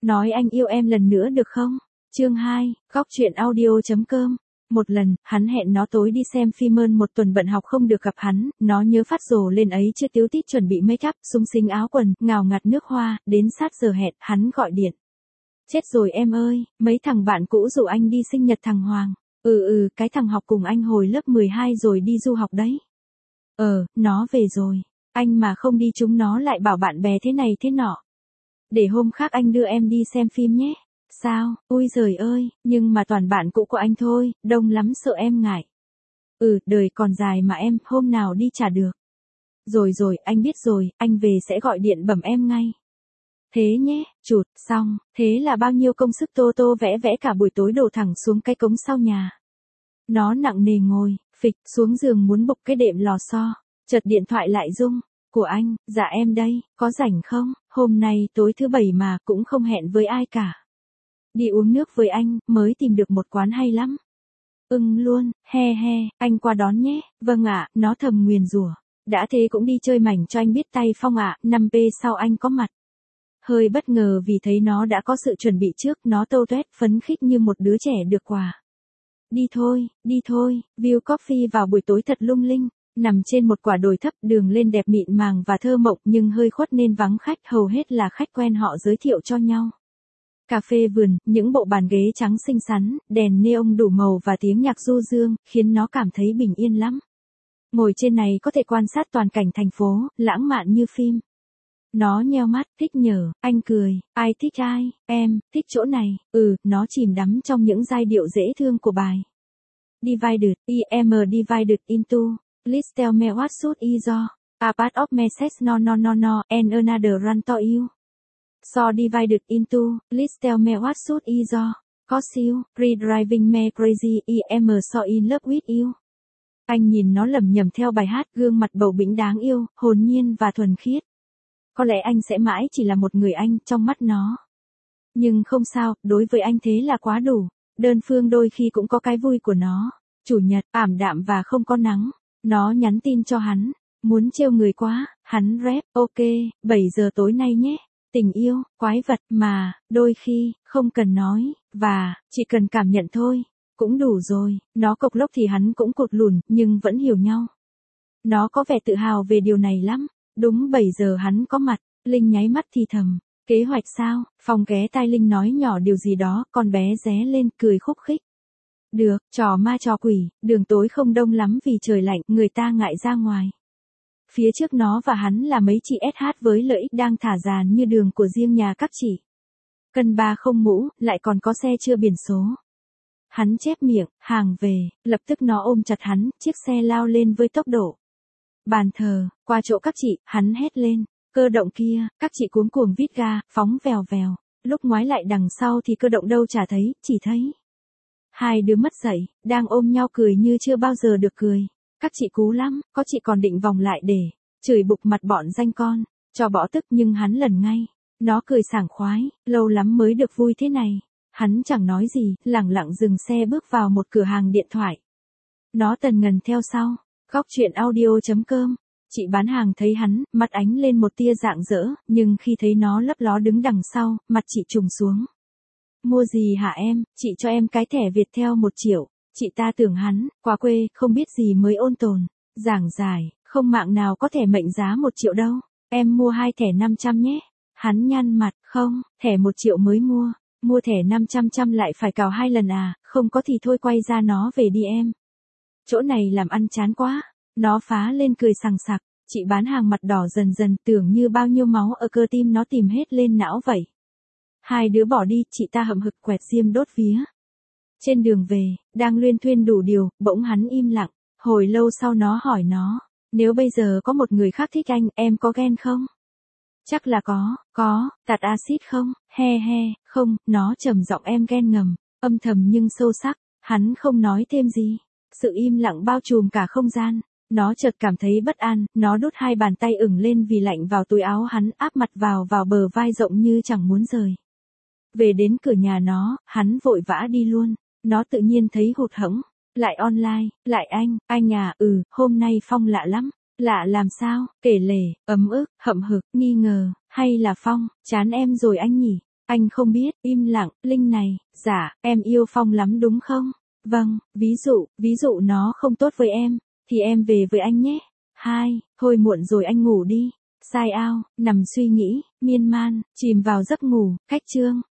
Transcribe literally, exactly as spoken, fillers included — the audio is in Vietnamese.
Nói anh yêu em lần nữa được không? Chương hai, góc truyện audio.com. Một lần, hắn hẹn nó tối đi xem phim ơn một tuần bận học không được gặp hắn, nó nhớ phát rồ lên ấy chưa tíu tít chuẩn bị make up, súng xính áo quần, ngào ngạt nước hoa, đến sát giờ hẹn, hắn gọi điện. Chết rồi em ơi, mấy thằng bạn cũ rủ anh đi sinh nhật thằng Hoàng. Ừ ừ, cái thằng học cùng anh hồi lớp mười hai rồi đi du học đấy. Ờ, nó về rồi. Anh mà không đi chúng nó lại bảo bạn bè thế này thế nọ. Để hôm khác anh đưa em đi xem phim nhé. Sao, ôi giời ơi, nhưng mà toàn bạn cũ của anh thôi, đông lắm sợ em ngại. Ừ, đời còn dài mà em, hôm nào đi chả được. Rồi rồi, anh biết rồi, anh về sẽ gọi điện bẩm em ngay. Thế nhé, chụt, xong, thế là bao nhiêu công sức tô tô vẽ vẽ cả buổi tối đổ thẳng xuống cái cống sau nhà. Nó nặng nề ngồi, phịch, xuống giường muốn bục cái đệm lò xo, chợt điện thoại lại rung. Của anh, dạ em đây, có rảnh không, hôm nay tối thứ bảy mà cũng không hẹn với ai cả. Đi uống nước với anh, mới tìm được một quán hay lắm. Ưng luôn, he he, anh qua đón nhé, vâng ạ, nó thầm nguyền rủa. Đã thế cũng đi chơi mảnh cho anh biết tay Phong ạ, năm p sau anh có mặt. Hơi bất ngờ vì thấy nó đã có sự chuẩn bị trước, nó tô toét phấn khích như một đứa trẻ được quà. Đi thôi, đi thôi, view coffee vào buổi tối thật lung linh. Nằm trên một quả đồi thấp, đường lên đẹp mịn màng và thơ mộng nhưng hơi khuất nên vắng khách, hầu hết là khách quen họ giới thiệu cho nhau. Cà phê vườn, những bộ bàn ghế trắng xinh xắn, đèn neon đủ màu và tiếng nhạc du dương, khiến nó cảm thấy bình yên lắm. Ngồi trên này có thể quan sát toàn cảnh thành phố, lãng mạn như phim. Nó nheo mắt, thích nhở, anh cười, ai thích ai, em, thích chỗ này, ừ, nó chìm đắm trong những giai điệu dễ thương của bài. Divided, I am divided into. Please tell me what should I do? A part of message no no no no, and another run to you. So divided into, please tell me what should I do? Cause you, re-driving me crazy, I am so in love with you. Anh nhìn nó lẩm nhẩm theo bài hát, gương mặt bầu bĩnh đáng yêu, hồn nhiên và thuần khiết. Có lẽ anh sẽ mãi chỉ là một người anh trong mắt nó. Nhưng không sao, đối với anh thế là quá đủ. Đơn phương đôi khi cũng có cái vui của nó. Chủ nhật, ảm đạm và không có nắng. Nó nhắn tin cho hắn, muốn trêu người quá, hắn rep, ok, bảy giờ tối nay nhé, tình yêu, quái vật mà, đôi khi, không cần nói, và, chỉ cần cảm nhận thôi, cũng đủ rồi, nó cộc lốc thì hắn cũng cột lùn, nhưng vẫn hiểu nhau. Nó có vẻ tự hào về điều này lắm, đúng bảy giờ hắn có mặt, Linh nháy mắt thì thầm, kế hoạch sao, Phong ghé tai Linh nói nhỏ điều gì đó, con bé ré lên cười khúc khích. Được, trò ma trò quỷ, đường tối không đông lắm vì trời lạnh, người ta ngại ra ngoài. Phía trước nó và hắn là mấy chị ét hát với lợi ích đang thả dàn như đường của riêng nhà các chị. Cân ba không mũ, lại còn có xe chưa biển số. Hắn chép miệng, hàng về, lập tức nó ôm chặt hắn, chiếc xe lao lên với tốc độ. Bàn thờ, qua chỗ các chị, hắn hét lên, cơ động kia, các chị cuống cuồng vít ga, phóng vèo vèo. Lúc ngoái lại đằng sau thì cơ động đâu chả thấy, chỉ thấy. Hai đứa mất dậy, đang ôm nhau cười như chưa bao giờ được cười. Các chị cú lắm, có chị còn định vòng lại để chửi bục mặt bọn danh con, cho bỏ tức nhưng hắn lần ngay. Nó cười sảng khoái, lâu lắm mới được vui thế này. Hắn chẳng nói gì, lẳng lặng dừng xe bước vào một cửa hàng điện thoại. Nó tần ngần theo sau, góc truyện audio.com. Chị bán hàng thấy hắn, mặt ánh lên một tia rạng rỡ, nhưng khi thấy nó lấp ló đứng đằng sau, mặt chị trùng xuống. Mua gì hả em, chị cho em cái thẻ Viettel một triệu, chị ta tưởng hắn, quá quê, không biết gì mới ôn tồn, giảng giải, không mạng nào có thẻ mệnh giá một triệu đâu, em mua hai thẻ năm trăm nhé, hắn nhăn mặt, không, thẻ một triệu mới mua, mua thẻ năm trăm trăm lại phải cào hai lần à, không có thì thôi quay ra nó về đi em. Chỗ này làm ăn chán quá, nó phá lên cười sằng sặc, chị bán hàng mặt đỏ dần dần tưởng như bao nhiêu máu ở cơ tim nó tìm hết lên não vậy. Hai đứa bỏ đi, chị ta hậm hực quẹt diêm đốt vía. Trên đường về, đang luyên thuyên đủ điều, bỗng hắn im lặng, hồi lâu sau nó hỏi nó, nếu bây giờ có một người khác thích anh, em có ghen không? Chắc là có, có, tạt axit không, he he, không, nó trầm giọng em ghen ngầm, âm thầm nhưng sâu sắc, hắn không nói thêm gì. Sự im lặng bao trùm cả không gian, nó chợt cảm thấy bất an, nó đút hai bàn tay ửng lên vì lạnh vào túi áo hắn, áp mặt vào vào bờ vai rộng như chẳng muốn rời. Về đến cửa nhà nó, hắn vội vã đi luôn, nó tự nhiên thấy hụt hẫng, lại online, lại anh, anh à, ừ, hôm nay Phong lạ lắm, lạ làm sao, kể lể, ấm ức, hậm hực, nghi ngờ, hay là Phong, chán em rồi anh nhỉ, Anh không biết, im lặng, Linh này, dạ, em yêu Phong lắm đúng không? Vâng, ví dụ, ví dụ nó không tốt với em, thì em về với anh nhé. Hai, thôi muộn rồi anh ngủ đi. Sai ao, nằm suy nghĩ, miên man, chìm vào giấc ngủ, cách chương.